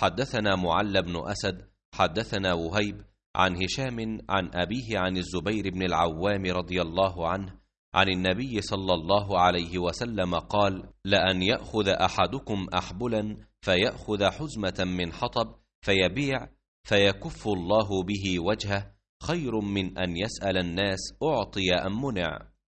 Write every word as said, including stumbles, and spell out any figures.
حدثنا معل بن أسد حدثنا وهيب عن هشام عن أبيه عن الزبير بن العوام رضي الله عنه عن النبي صلى الله عليه وسلم قال: لأن يأخذ أحدكم أحبلا فيأخذ حزمة من حطب فيبيع فيكف الله به وجهه خير من أن يسأل الناس أعطي أم منع.